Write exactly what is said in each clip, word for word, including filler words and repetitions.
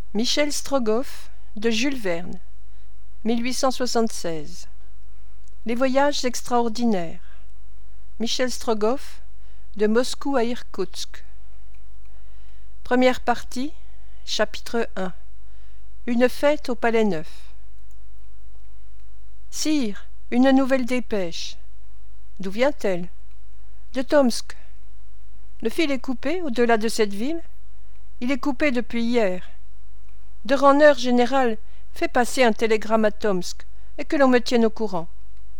Michel Strogoff de Jules Verne, mille huit cent soixante-seize. Les voyages extraordinaires. Michel Strogoff, de Moscou à Irkoutsk. Première partie, chapitre un. Une fête au Palais Neuf. Sire, une nouvelle dépêche. D'où vient-elle? De Tomsk. Le fil est coupé au-delà de cette ville? Il est coupé depuis hier. De Ranner général, fais passer un télégramme à Tomsk, et que l'on me tienne au courant.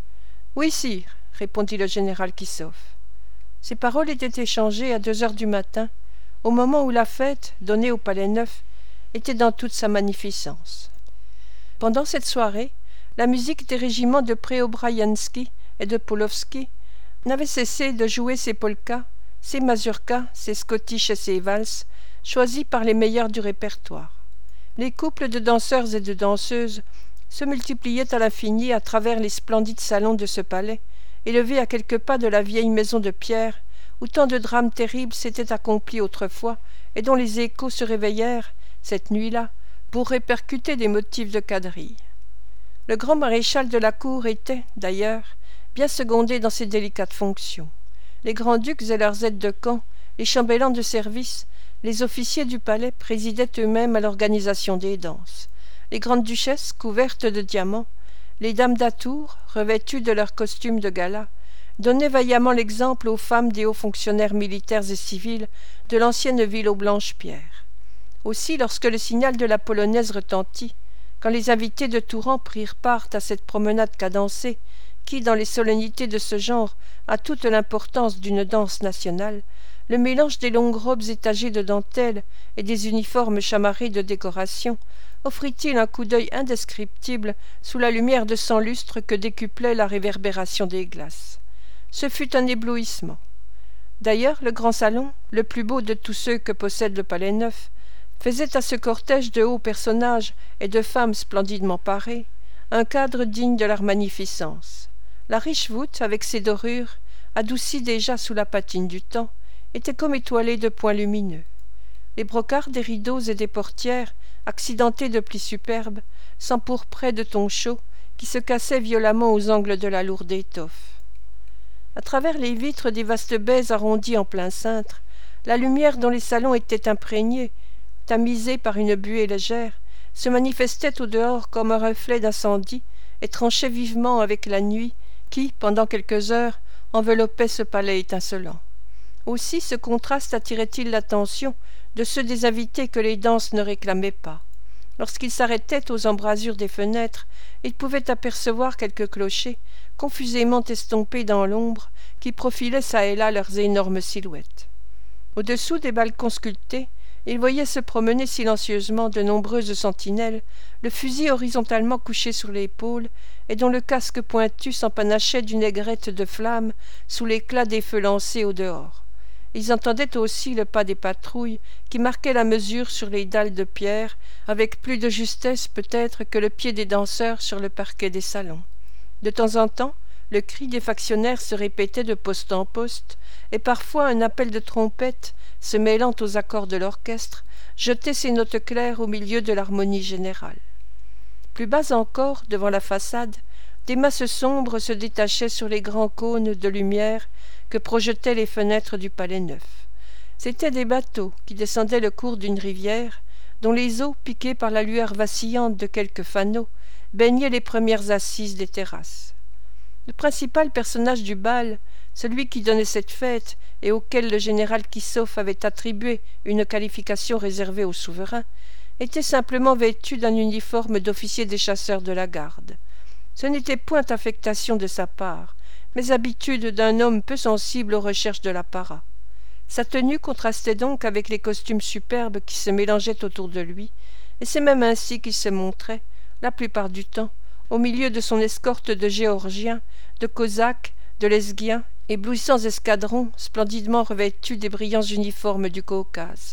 Oui, sire, répondit le général Kissov. Ces paroles étaient échangées à deux heures du matin, au moment où la fête, donnée au Palais Neuf, était dans toute sa magnificence. Pendant cette soirée, la musique des régiments de Préobrajenski et de Pavlovski n'avait cessé de jouer ses polkas, ses mazurkas, ses scottish et ses valses, choisis par les meilleurs du répertoire. Les couples de danseurs et de danseuses se multipliaient à l'infini à travers les splendides salons de ce palais, élevés à quelques pas de la vieille maison de pierre, où tant de drames terribles s'étaient accomplis autrefois, et dont les échos se réveillèrent, cette nuit-là, pour répercuter des motifs de quadrille. Le grand maréchal de la cour était, d'ailleurs, bien secondé dans ses délicates fonctions. Les grands-ducs et leurs aides de camp, les chambellans de service, les officiers du palais présidaient eux-mêmes à l'organisation des danses. Les grandes duchesses, couvertes de diamants, les dames d'atour, revêtues de leurs costumes de gala, donnaient vaillamment l'exemple aux femmes des hauts fonctionnaires militaires et civils de l'ancienne ville aux blanches pierres. Aussi, lorsque le signal de la polonaise retentit, quand les invités de tout rang prirent part à cette promenade cadencée, qui, dans les solennités de ce genre, a toute l'importance d'une danse nationale, le mélange des longues robes étagées de dentelles et des uniformes chamarrés de décoration offrit-il un coup d'œil indescriptible sous la lumière de cent lustres que décuplait la réverbération des glaces. Ce fut un éblouissement. D'ailleurs, le grand salon, le plus beau de tous ceux que possède le Palais Neuf, faisait à ce cortège de hauts personnages et de femmes splendidement parées un cadre digne de leur magnificence. La riche voûte, avec ses dorures, adoucie déjà sous la patine du temps, était comme étoilée de points lumineux. Les brocarts des rideaux et des portières, accidentés de plis superbes, s'empourpraient de tons chauds qui se cassaient violemment aux angles de la lourde étoffe. À travers les vitres des vastes baies arrondies en plein cintre, la lumière dont les salons étaient imprégnés, tamisée par une buée légère, se manifestait au dehors comme un reflet d'incendie et tranchait vivement avec la nuit qui, pendant quelques heures, enveloppait ce palais étincelant. Aussi ce contraste attirait-il l'attention de ceux des invités que les danses ne réclamaient pas. Lorsqu'ils s'arrêtaient aux embrasures des fenêtres, ils pouvaient apercevoir quelques clochers, confusément estompés dans l'ombre, qui profilaient çà et là leurs énormes silhouettes. Au-dessous des balcons sculptés, ils voyaient se promener silencieusement de nombreuses sentinelles, le fusil horizontalement couché sur l'épaule, et dont le casque pointu s'empanachait d'une aigrette de flammes sous l'éclat des feux lancés au dehors. Ils entendaient aussi le pas des patrouilles qui marquaient la mesure sur les dalles de pierre, avec plus de justesse peut-être que le pied des danseurs sur le parquet des salons. De temps en temps, le cri des factionnaires se répétait de poste en poste, et parfois un appel de trompette, se mêlant aux accords de l'orchestre, jetait ses notes claires au milieu de l'harmonie générale. Plus bas encore, devant la façade, des masses sombres se détachaient sur les grands cônes de lumière que projetaient les fenêtres du Palais Neuf. C'étaient des bateaux qui descendaient le cours d'une rivière, dont les eaux, piquées par la lueur vacillante de quelques fanaux, baignaient les premières assises des terrasses. Le principal personnage du bal, celui qui donnait cette fête et auquel le général Kissov avait attribué une qualification réservée au souverain, était simplement vêtu d'un uniforme d'officier des chasseurs de la garde. Ce n'était point affectation de sa part, mais habitude d'un homme peu sensible aux recherches de l'apparat. Sa tenue contrastait donc avec les costumes superbes qui se mélangeaient autour de lui, et c'est même ainsi qu'il se montrait, la plupart du temps, au milieu de son escorte de Géorgiens, de Cosaques, de Lesguiens, éblouissants escadrons splendidement revêtus des brillants uniformes du Caucase.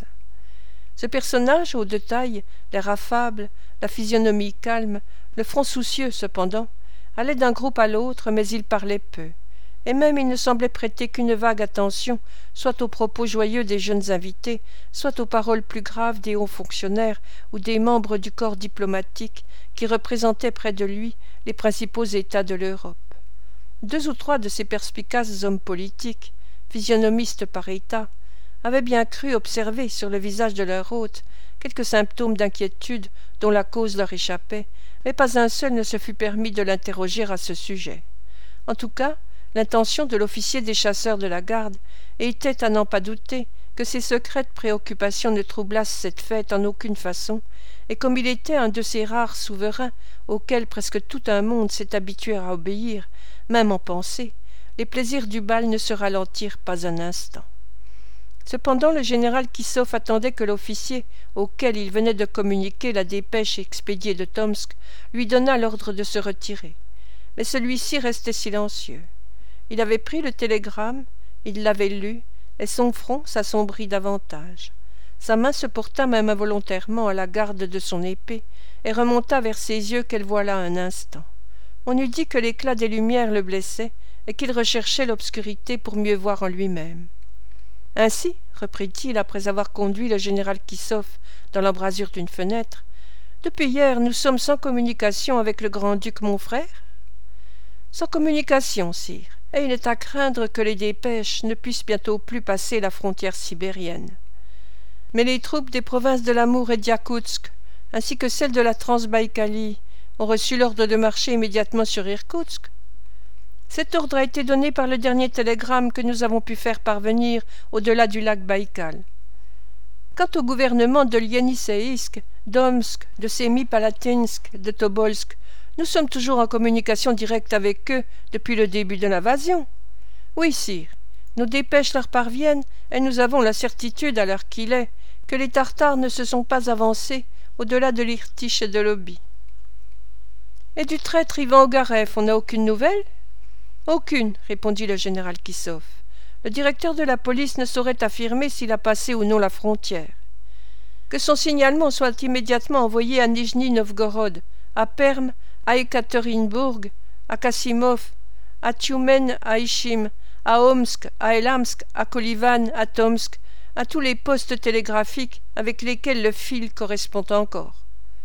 Ce personnage, haut de taille, l'air affable, la physionomie calme, le front soucieux cependant, allait d'un groupe à l'autre, mais il parlait peu. et même il ne semblait prêter qu'une vague attention soit aux propos joyeux des jeunes invités, soit aux paroles plus graves des hauts fonctionnaires ou des membres du corps diplomatique qui représentaient près de lui les principaux États de l'Europe. Deux ou trois de ces perspicaces hommes politiques, physionomistes par État, avaient bien cru observer sur le visage de leur hôte quelques symptômes d'inquiétude dont la cause leur échappait, mais pas un seul ne se fut permis de l'interroger à ce sujet. En tout cas, l'intention de l'officier des chasseurs de la garde était à n'en pas douter que ces secrètes préoccupations ne troublassent cette fête en aucune façon, et comme il était un de ces rares souverains auxquels presque tout un monde s'est habitué à obéir, même en pensée, les plaisirs du bal ne se ralentirent pas un instant. Cependant, le général Kissoff attendait que l'officier, auquel il venait de communiquer la dépêche expédiée de Tomsk, lui donnât l'ordre de se retirer. Mais celui-ci restait silencieux. Il avait pris le télégramme, il l'avait lu, et son front s'assombrit davantage. Sa main se porta même involontairement à la garde de son épée, et remonta vers ses yeux qu'elle voila un instant. On eût dit que l'éclat des lumières le blessait, et qu'il recherchait l'obscurité pour mieux voir en lui-même. « Ainsi, reprit-il après avoir conduit le général Kissoff dans l'embrasure d'une fenêtre, depuis hier nous sommes sans communication avec le grand-duc mon frère ?»« Sans communication, sire, et il est à craindre que les dépêches ne puissent bientôt plus passer la frontière sibérienne. Mais les troupes des provinces de l'Amour et d'Yakoutsk, ainsi que celles de la Transbaïkalie, ont reçu l'ordre de marcher immédiatement sur Irkoutsk. Cet ordre a été donné par le dernier télégramme que nous avons pu faire parvenir au-delà du lac Baïkal. Quant au gouvernement de Yenisseïsk, d'Omsk, de Semipalatinsk, de Tobolsk, nous sommes toujours en communication directe avec eux depuis le début de l'invasion. Oui, sire, nos dépêches leur parviennent et nous avons la certitude, à l'heure qu'il est, que les Tartares ne se sont pas avancés au-delà de l'Irtych et de l'Oby. Et du traître Ivan Ogarev, on n'a aucune nouvelle ? Aucune, répondit le général Kissoff. Le directeur de la police ne saurait affirmer s'il a passé ou non la frontière. Que son signalement soit immédiatement envoyé à Nijni Novgorod, à Perm, à Ekaterinbourg, à Kassimov, à Tchoumen, à Ishim, à Omsk, à Elamsk, à Kolivan, à Tomsk, à tous les postes télégraphiques avec lesquels le fil correspond encore.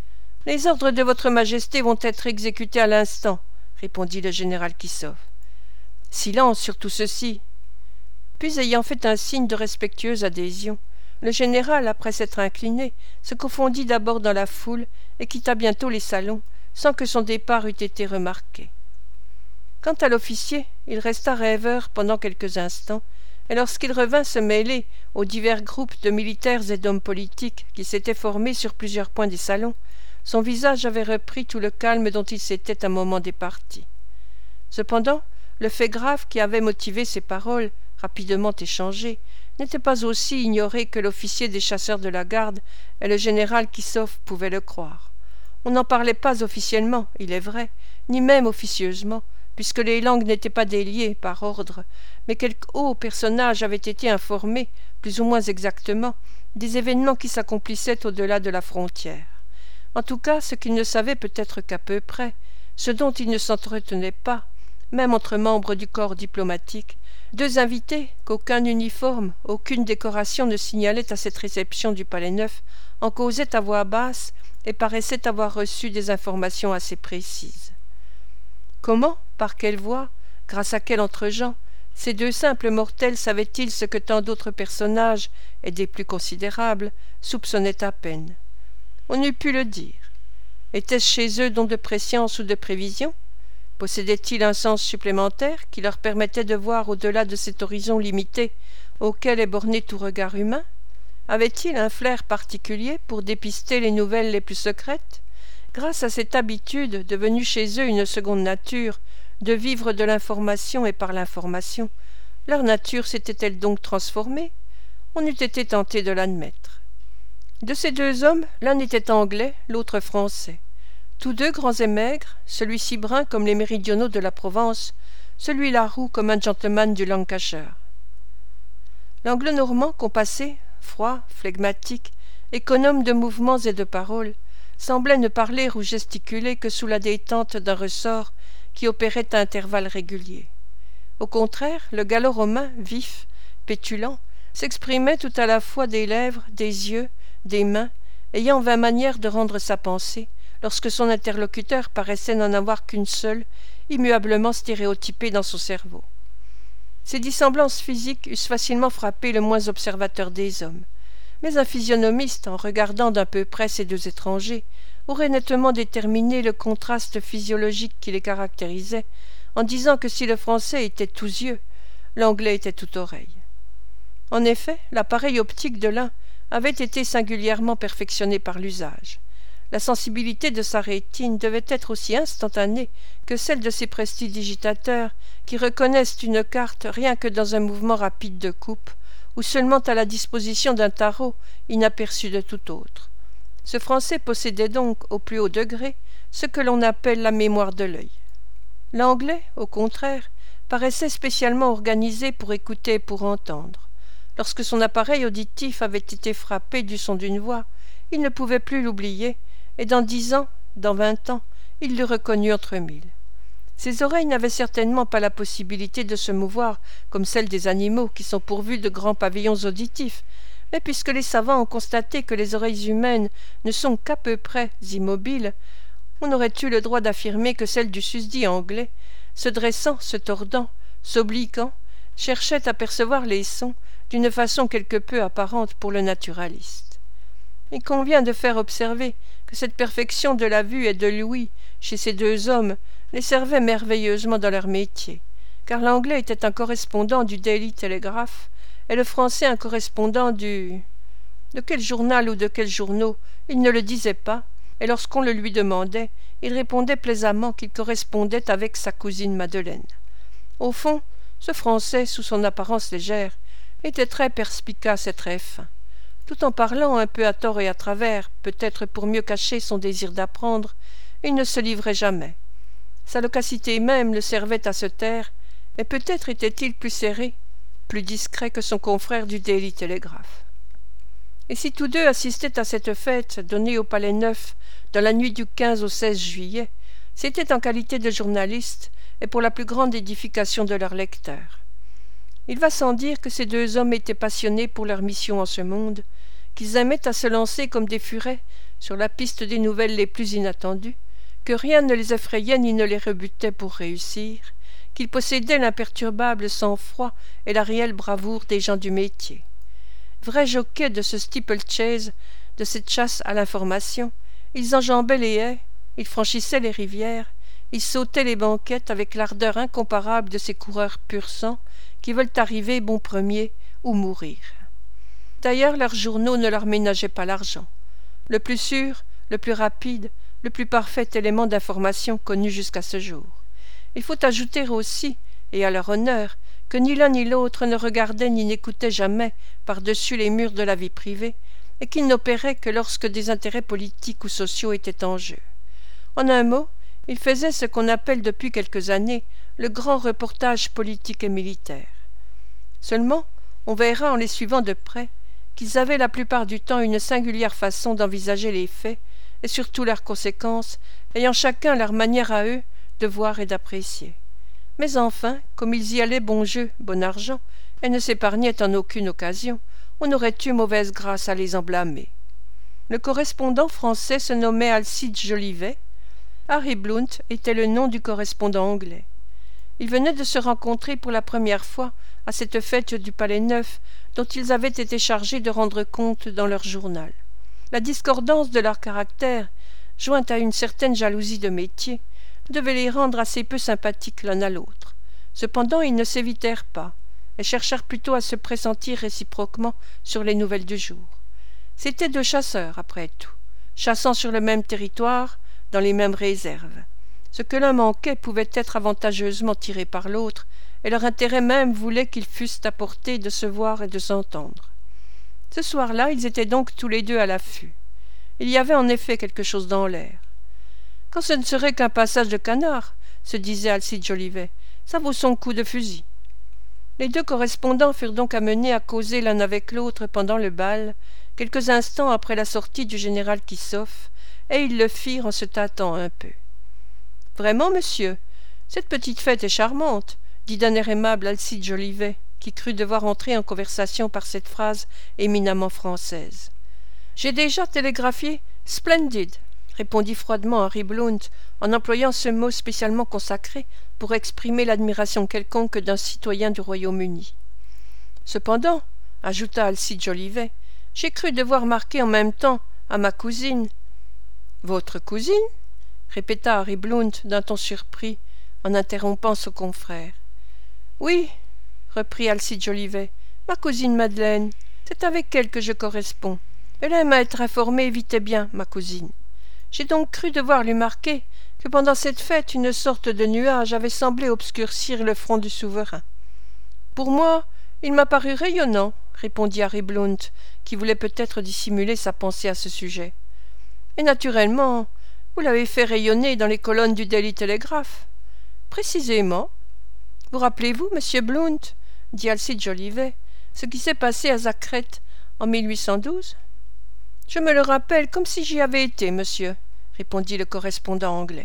Les ordres de votre majesté vont être exécutés à l'instant, répondit le général Kissoff. Silence sur tout ceci. Puis, ayant fait un signe de respectueuse adhésion, le général, après s'être incliné, se confondit d'abord dans la foule et quitta bientôt les salons, sans que son départ eût été remarqué. Quant à l'officier, il resta rêveur pendant quelques instants, et lorsqu'il revint se mêler aux divers groupes de militaires et d'hommes politiques qui s'étaient formés sur plusieurs points des salons, son visage avait repris tout le calme dont il s'était un moment départi. Cependant, le fait grave qui avait motivé ces paroles, rapidement échangées, n'était pas aussi ignoré que l'officier des chasseurs de la garde et le général Kissoff pouvaient le croire. On n'en parlait pas officiellement, il est vrai, ni même officieusement, puisque les langues n'étaient pas déliées par ordre, mais quelques hauts personnages avaient été informés, plus ou moins exactement, des événements qui s'accomplissaient au-delà de la frontière. En tout cas, ce qu'ils ne savaient peut-être qu'à peu près, ce dont ils ne s'entretenaient pas, même entre membres du corps diplomatique, deux invités qu'aucun uniforme, aucune décoration ne signalait à cette réception du Palais Neuf, en causaient à voix basse et paraissaient avoir reçu des informations assez précises. Comment, par quelle voie, grâce à quel entre-gens, ces deux simples mortels savaient-ils ce que tant d'autres personnages, et des plus considérables, soupçonnaient à peine? On n'eût pu le dire. Était-ce chez eux don de prescience ou de prévision? Possédaient-ils un sens supplémentaire qui leur permettait de voir au-delà de cet horizon limité auquel est borné tout regard humain? Avaient-ils un flair particulier pour dépister les nouvelles les plus secrètes? Grâce à cette habitude, devenue chez eux une seconde nature, de vivre de l'information et par l'information, leur nature s'était-elle donc transformée? On eût été tenté de l'admettre. De ces deux hommes, l'un était anglais, l'autre français. Tous deux grands et maigres, celui-ci brun comme les méridionaux de la Provence, celui-là roux comme un gentleman du Lancashire. L'anglo-normand compassé, froid, flegmatique, économe de mouvements et de paroles, semblait ne parler ou gesticuler que sous la détente d'un ressort qui opérait à intervalles réguliers. Au contraire, le gallo-romain, vif, pétulant, s'exprimait tout à la fois des lèvres, des yeux, des mains, ayant vingt manières de rendre sa pensée, lorsque son interlocuteur paraissait n'en avoir qu'une seule, immuablement stéréotypée dans son cerveau. Ces dissemblances physiques eussent facilement frappé le moins observateur des hommes, mais un physionomiste, en regardant d'un peu près ces deux étrangers, aurait nettement déterminé le contraste physiologique qui les caractérisait, en disant que si le français était tous yeux, l'anglais était tout oreille. En effet, l'appareil optique de l'un avait été singulièrement perfectionné par l'usage. La sensibilité de sa rétine devait être aussi instantanée que celle de ces prestidigitateurs qui reconnaissent une carte rien que dans un mouvement rapide de coupe, ou seulement à la disposition d'un tarot inaperçu de tout autre. Ce français possédait donc, au plus haut degré, ce que l'on appelle la mémoire de l'œil. L'anglais, au contraire, paraissait spécialement organisé pour écouter et pour entendre. Lorsque son appareil auditif avait été frappé du son d'une voix, il ne pouvait plus l'oublier, et dans dix ans, dans vingt ans, il l'eût reconnu entre mille. Ses oreilles n'avaient certainement pas la possibilité de se mouvoir comme celles des animaux qui sont pourvus de grands pavillons auditifs, mais puisque les savants ont constaté que les oreilles humaines ne sont qu'à peu près immobiles, on aurait eu le droit d'affirmer que celles du susdit anglais, se dressant, se tordant, s'obliquant, cherchaient à percevoir les sons d'une façon quelque peu apparente pour le naturaliste. Il convient de faire observer que cette perfection de la vue et de l'ouïe chez ces deux hommes les servait merveilleusement dans leur métier, car l'anglais était un correspondant du Daily Telegraph et le français un correspondant du... De quel journal ou de quels journaux, il ne le disait pas, et lorsqu'on le lui demandait, il répondait plaisamment qu'il correspondait avec sa cousine Madeleine. Au fond, ce français, sous son apparence légère, était très perspicace et très fin. Tout en parlant un peu à tort et à travers, peut-être pour mieux cacher son désir d'apprendre, il ne se livrait jamais. Sa loquacité même le servait à se taire, et peut-être était-il plus serré, plus discret que son confrère du Daily Telegraph. Et si tous deux assistaient à cette fête donnée au Palais Neuf dans la nuit du quinze au seize juillet, c'était en qualité de journalistes et pour la plus grande édification de leurs lecteurs. Il va sans dire que ces deux hommes étaient passionnés pour leur mission en ce monde, qu'ils aimaient à se lancer comme des furets sur la piste des nouvelles les plus inattendues, que rien ne les effrayait ni ne les rebutait pour réussir, qu'ils possédaient l'imperturbable sang-froid et la réelle bravoure des gens du métier. Vrais jockeys de ce steeple-chase, de cette chasse à l'information, ils enjambaient les haies, ils franchissaient les rivières, ils sautaient les banquettes avec l'ardeur incomparable de ces coureurs pur sang qui veulent arriver bon premier ou mourir. D'ailleurs, leurs journaux ne leur ménageaient pas l'argent. Le plus sûr, le plus rapide, le plus parfait élément d'information connu jusqu'à ce jour. Il faut ajouter aussi, et à leur honneur, que ni l'un ni l'autre ne regardait ni n'écoutait jamais par-dessus les murs de la vie privée, et qu'ils n'opéraient que lorsque des intérêts politiques ou sociaux étaient en jeu. En un mot, ils faisaient ce qu'on appelle depuis quelques années le grand reportage politique et militaire. Seulement, on verra en les suivant de près qu'ils avaient la plupart du temps une singulière façon d'envisager les faits et surtout leurs conséquences, ayant chacun leur manière à eux de voir et d'apprécier. Mais enfin, comme ils y allaient bon jeu, bon argent, et ne s'épargnaient en aucune occasion, on aurait eu mauvaise grâce à les en blâmer. Le correspondant français se nommait Alcide Jolivet. Harry Blount était le nom du correspondant anglais. Ils venaient de se rencontrer pour la première fois à cette fête du Palais Neuf dont ils avaient été chargés de rendre compte dans leur journal. La discordance de leur caractère, jointe à une certaine jalousie de métier, devait les rendre assez peu sympathiques l'un à l'autre. Cependant, ils ne s'évitèrent pas, et cherchèrent plutôt à se pressentir réciproquement sur les nouvelles du jour. C'étaient deux chasseurs, après tout, chassant sur le même territoire, dans les mêmes réserves. Ce que l'un manquait pouvait être avantageusement tiré par l'autre, et leur intérêt même voulait qu'ils fussent à portée de se voir et de s'entendre. Ce soir-là, ils étaient donc tous les deux à l'affût. Il y avait en effet quelque chose dans l'air. « Quand ce ne serait qu'un passage de canard, se disait Alcide Jolivet, ça vaut son coup de fusil. » Les deux correspondants furent donc amenés à causer l'un avec l'autre pendant le bal, quelques instants après la sortie du général Kissoff, et ils le firent en se tâtant un peu. « Vraiment, monsieur, cette petite fête est charmante, » dit d'un air aimable Alcide Jolivet, qui crut devoir entrer en conversation par cette phrase éminemment française. « J'ai déjà télégraphié « Splendid », répondit froidement Harry Blount, en employant ce mot spécialement consacré pour exprimer l'admiration quelconque d'un citoyen du Royaume-Uni. « Cependant, ajouta Alcide Jolivet, j'ai cru devoir marquer en même temps à ma cousine. »« Votre cousine ?» répéta Harry Blount d'un ton surpris, en interrompant son confrère. « Oui, » reprit Alcide Jolivet, « ma cousine Madeleine. C'est avec elle que je corresponds. Elle aime à être informée vite et bien, ma cousine. J'ai donc cru devoir lui marquer que pendant cette fête une sorte de nuage avait semblé obscurcir le front du souverain. Pour moi, il m'a paru rayonnant, répondit Harry Blount, qui voulait peut-être dissimuler sa pensée à ce sujet. Et naturellement, vous l'avez fait rayonner dans les colonnes du Daily Telegraph. Précisément. Vous rappelez-vous, monsieur Blount, dit Alcide Jolivet, ce qui s'est passé à Zacret en mille huit cent douze? Je me le rappelle comme si j'y avais été, monsieur, répondit le correspondant anglais.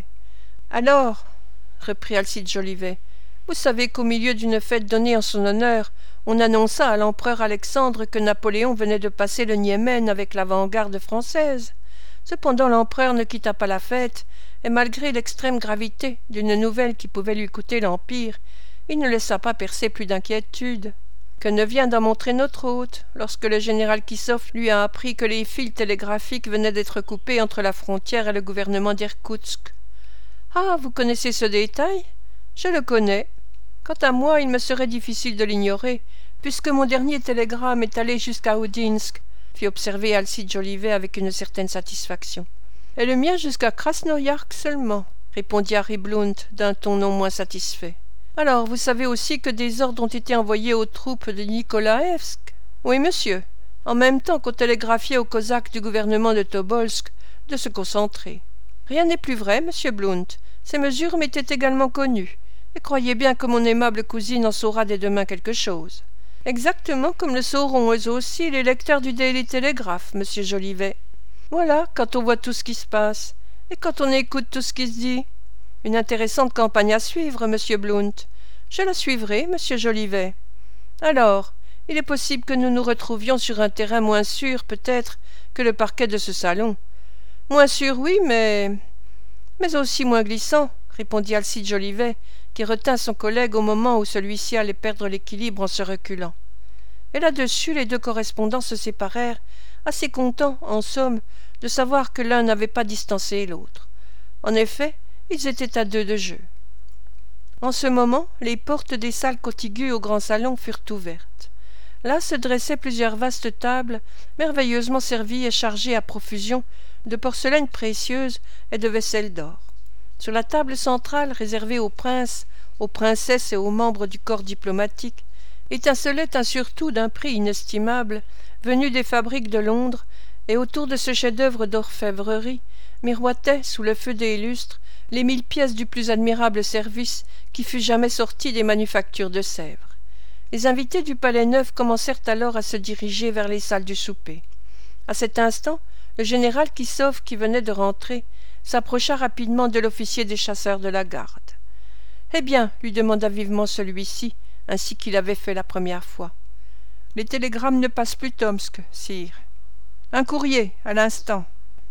Alors, reprit Alcide Jolivet, vous savez qu'au milieu d'une fête donnée en son honneur, on annonça à l'empereur Alexandre que Napoléon venait de passer le Niémen avec l'avant-garde française. Cependant l'empereur ne quitta pas la fête, et malgré l'extrême gravité d'une nouvelle qui pouvait lui coûter l'Empire, il ne laissa pas percer plus d'inquiétude. Que ne vient d'en montrer notre hôte, lorsque le général Kissoff lui a appris que les fils télégraphiques venaient d'être coupés entre la frontière et le gouvernement d'Irkoutsk. Ah, vous connaissez ce détail? Je le connais. Quant à moi, il me serait difficile de l'ignorer, puisque mon dernier télégramme est allé jusqu'à Oudinsk, fit observer Alcide Jolivet avec une certaine satisfaction. Et le mien jusqu'à Krasnoïarsk seulement, répondit Harry Blount d'un ton non moins satisfait. Alors, vous savez aussi que des ordres ont été envoyés aux troupes de Nikolaïevsk? Oui, monsieur, en même temps qu'on télégraphiait aux Cosaques du gouvernement de Tobolsk de se concentrer. Rien n'est plus vrai, monsieur Blount. Ces mesures m'étaient également connues, et croyez bien que mon aimable cousine en saura dès demain quelque chose. Exactement comme le sauront eux aussi les lecteurs du Daily Telegraph, monsieur Jolivet. Voilà, quand on voit tout ce qui se passe, et quand on écoute tout ce qui se dit. Une intéressante campagne à suivre, monsieur Blount. Je la suivrai, monsieur Jolivet. Alors, il est possible que nous nous retrouvions sur un terrain moins sûr, peut-être, que le parquet de ce salon. Moins sûr, oui, mais... mais aussi moins glissant, répondit Alcide Jolivet, qui retint son collègue au moment où celui-ci allait perdre l'équilibre en se reculant. Et là-dessus, les deux correspondants se séparèrent, assez contents, en somme, de savoir que l'un n'avait pas distancé l'autre. En effet, ils étaient à deux de jeu. En ce moment, les portes des salles contiguës au grand salon furent ouvertes. Là se dressaient plusieurs vastes tables, merveilleusement servies et chargées à profusion de porcelaine précieuse et de vaisselle d'or. Sur la table centrale, réservée aux princes, aux princesses et aux membres du corps diplomatique, étincelait un surtout d'un prix inestimable, venu des fabriques de Londres, et autour de ce chef-d'œuvre d'orfèvrerie, miroitaient, sous le feu des lustres, les mille pièces du plus admirable service qui fût jamais sorti des manufactures de Sèvres. Les invités du Palais Neuf commencèrent alors à se diriger vers les salles du souper. À cet instant, le général Kissoff, qui venait de rentrer, s'approcha rapidement de l'officier des chasseurs de la garde. « Eh bien, lui demanda vivement celui-ci, ainsi qu'il avait fait la première fois. « Les télégrammes ne passent plus Tomsk, sire. »« Un courrier, à l'instant. »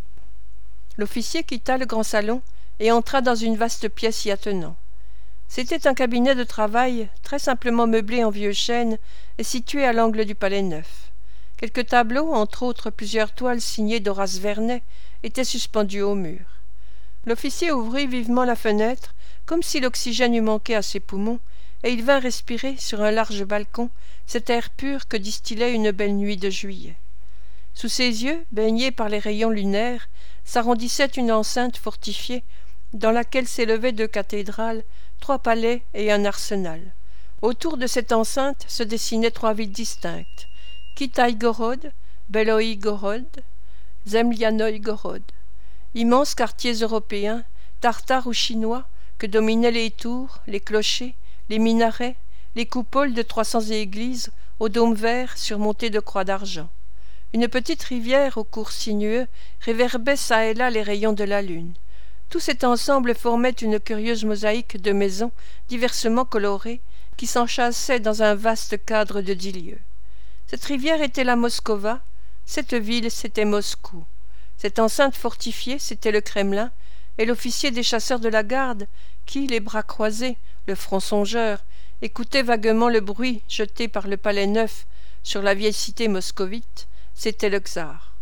L'officier quitta le grand salon et entra dans une vaste pièce y attenant. C'était un cabinet de travail, très simplement meublé en vieux chêne et situé à l'angle du Palais Neuf. Quelques tableaux, entre autres plusieurs toiles signées d'Horace Vernet, étaient suspendus au mur. L'officier ouvrit vivement la fenêtre, comme si l'oxygène eût manqué à ses poumons, et il vint respirer, sur un large balcon, cet air pur que distillait une belle nuit de juillet. Sous ses yeux, baignés par les rayons lunaires, s'arrondissait une enceinte fortifiée, dans laquelle s'élevaient deux cathédrales, trois palais et un arsenal. Autour de cette enceinte se dessinaient trois villes distinctes, Kitaï-Gorod, Beloï-Gorod, Zemlianoï-Gorod, immenses quartiers européens, tartares ou chinois, que dominaient les tours, les clochers, les minarets, les coupoles de trois cents églises aux dômes verts surmontés de croix d'argent. Une petite rivière au cours sinueux réverbait çà et là les rayons de la lune. Tout cet ensemble formait une curieuse mosaïque de maisons diversement colorées qui s'enchâssait dans un vaste cadre de dix lieues. Cette rivière était la Moskova, cette ville c'était Moscou. Cette enceinte fortifiée c'était le Kremlin, et l'officier des chasseurs de la garde, qui, les bras croisés, le front songeur, écoutait vaguement le bruit jeté par le palais neuf sur la vieille cité moscovite, c'était le tsar.